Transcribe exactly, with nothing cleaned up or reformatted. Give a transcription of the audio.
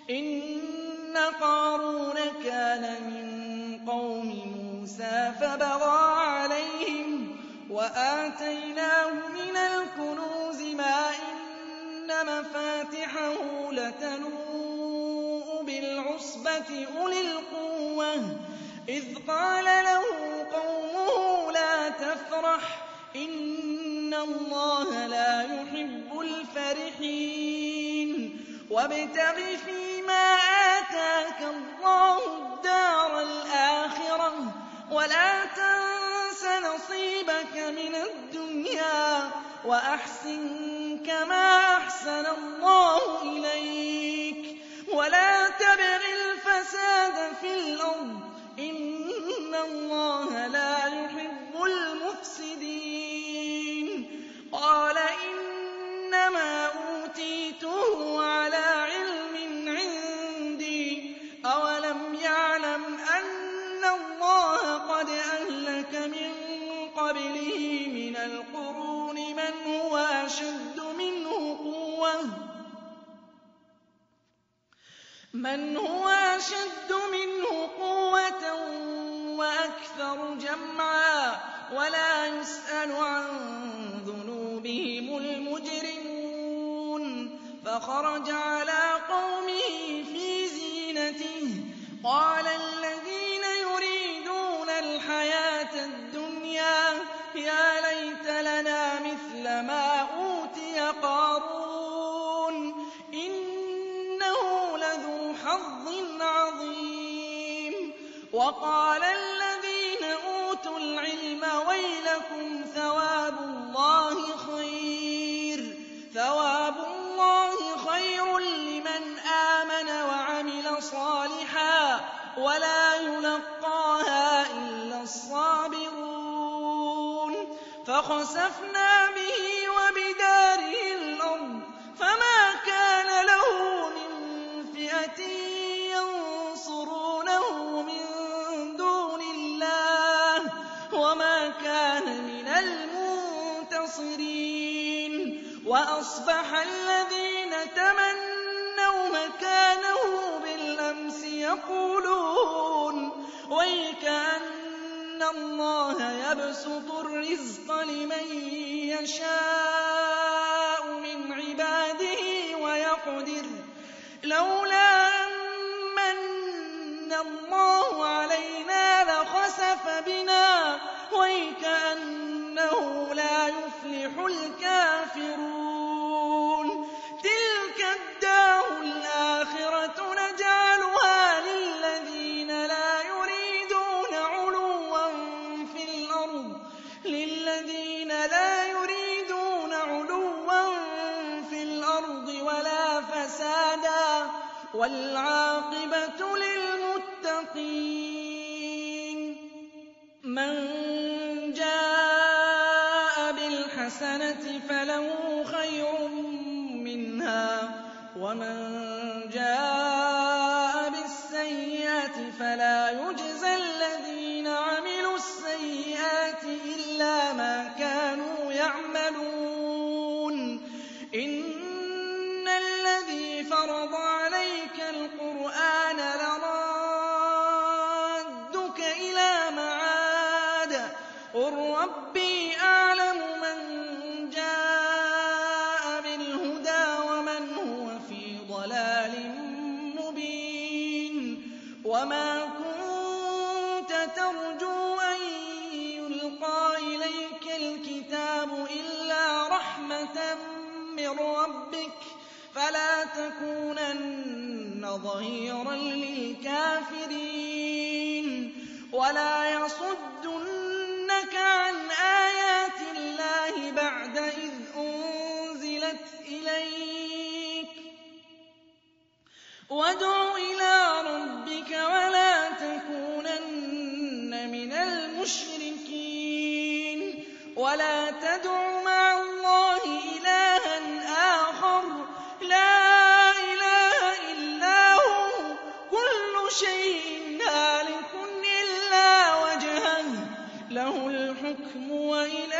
إِنَّ قَارُونَ كَانَ مِن قَوْمِ مُوسَىٰ فَبَغَىٰ عَلَيْهِمْ وَآتَيْنَاهُ مِنَ الْكُنُوزِ مَا إِنَّ مَفَاتِحَهُ لَتَنُوءُ بِالْعُصْبَةِ أُولِي الْقُوَّةِ إِذْ قَالَ لَهُ قَوْمُهُ لَا تَفْرَحْ إِنَّ اللَّهَ لَا يُحِبُّ الْفَرِحِينَ وَابْتَغِ فِيمَا آتَاكَ اللَّهُ الدَّارَ الْآخِرَةَ وَلَا تَنسَ نَصِيبَكَ مِنَ الدُّنْيَا وَأَحْسِن كَمَا أَحْسَنَ اللَّهُ إِلَيْكَ وَلَا تَبْغِ الْفَسَادَ فِي الْأَرْضِ ۖ إِنَّ اللَّهَ لَا يُحِبُّ الْمُفْسِدِينَ قَالَ إِنَّمَا أُوتِيتُهُ عَلَىٰ عِلْمٍ عِندِي أَوَلَمْ يَعْلَمْ أَنَّ اللَّهَ قَدْ أَهْلَكَ مِن قَبْلِهِ مِنَ الْقُرُونِ مَنْ هُوَ أَشَدُّ مِنْهُ قُوَّةً مَنْ هُوَ أَشَدُّ مِنْهُ قُوَّةً وَأَكْثَرُ جَمْعًا وَلَا يُسْأَلُ عَن ذُنُوبِهِمُ الْمُجْرِمُونَ فَخَرَجَ عَلَىٰ قَوْمِهِ فِي زِينَتِهِ قَالَ الَّذِينَ يُرِيدُونَ الْحَيَاةَ الدُّنْيَا يَا لَيْتَ لَنَا مِثْلَ مَا أُوتِيَ قَارُونُ إِنَّهُ لَذُو حَظٍّ عَظِيمٍ وَقَالَ الَّذِينَ أُوتُوا الْعِلْمَ وَيْلَكُمْ ثَوَابُ اللَّهِ خَيْرٌ ثَوَابُ اللَّهِ خَيْرٌ لِّمَنْ آمَنَ وَعَمِلَ صَالِحًا وَلَا يُلَقَّاهَا إِلَّا الصَّابِرُونَ فَخَسَفْنَا بِهِ وَبِدَارِهِ الْأَرْضَ فَمَا كَانَ لَهُ مِن فِئَةٍ يَنصُرُونَهُ مِن دُونِ اللَّهِ وَمَا كَانَ مِنَ الْمُنتَصِرِينَ وَأَصْبَحَ الَّذِينَ تَمَنَّوْا مَكَانَهُ بِالْأَمْسِ يَقُولُونَ وَيْكَأَنَّ اللَّهَ يَبْسُطُ الرِّزْقَ لِمَن يَشَاءُ مِنْ عِبَادِهِ وَيَقْدِرُ لَوْلَا أَن مَّنَّ اللَّهُ عَلَيْنَا لَخَسَفَ بِنَا وَيْكَأَنَّهُ لَا يُفْلِحُ الْكَافِرُونَ تِلْكَ الدَّارُ الْآخِرَةُ نَجْعَلُهَا لِلَّذِينَ لَا يُرِيدُونَ عُلُوًّا فِي الْأَرْضِ لِلَّذِينَ لا يُرِيدُونَ عُلُوًّا فِي الْأَرْضِ وَلَا فَسَادًا وَالْعَاقِبَةُ لِلْمُتَّقِينَ مَن جَاءَ بِالْحَسَنَةِ فَلَهُ خَيْرٌ مِّنْهَا وَمَن جَاءَ بِالسَّيِّئَةِ فَلَا يُجْزَى الَّذِينَ عَمِلُوا السَّيِّئَاتِ إِلَّا مَا كَانُوا يَعْمَلُونَ إِنَّ الَّذِي فَرَضَ عَلَيْكَ الْقُرْآنَ لَرَادُّكَ إِلَىٰ مَعَادٍ قُل رَّبِّي أَعْلَمُ مَن جَاءَ بِالْهُدَىٰ وَمَنْ هُوَ فِي ضَلَالٍ مُّبِينٍ وَمَا كُنتَ تَرْجُو أَن يُلْقَىٰ إِلَيْكَ الْكِتَابُ إِلَّا رَحْمَةً مِّن رَّبِّكَ فَلَا تَكُونَنَّ ظَهِيرًا لِّلْكَافِرِينَ وَلَا يَصُدُّنَّكَ عَنْ آيَاتِ اللَّهِ بَعْدَ إِذْ أُنزِلَتْ إِلَيْكَ وَادْعُ إِلَىٰ رَبِّكَ وَلَا تَكُونَنَّ مِنَ الْمُشْرِكِينَ وَلَا تَدْعُ مَعَ اللَّهِ إِلَٰهًا آخَرَ لَا إِلَٰهَ إِلَّا هُوَ كُلُّ شَيْءٍ هَالِكٌ إِلَّا وَجْهَهُ لَهُ الْحُكْمُ وَإِلَيْهِ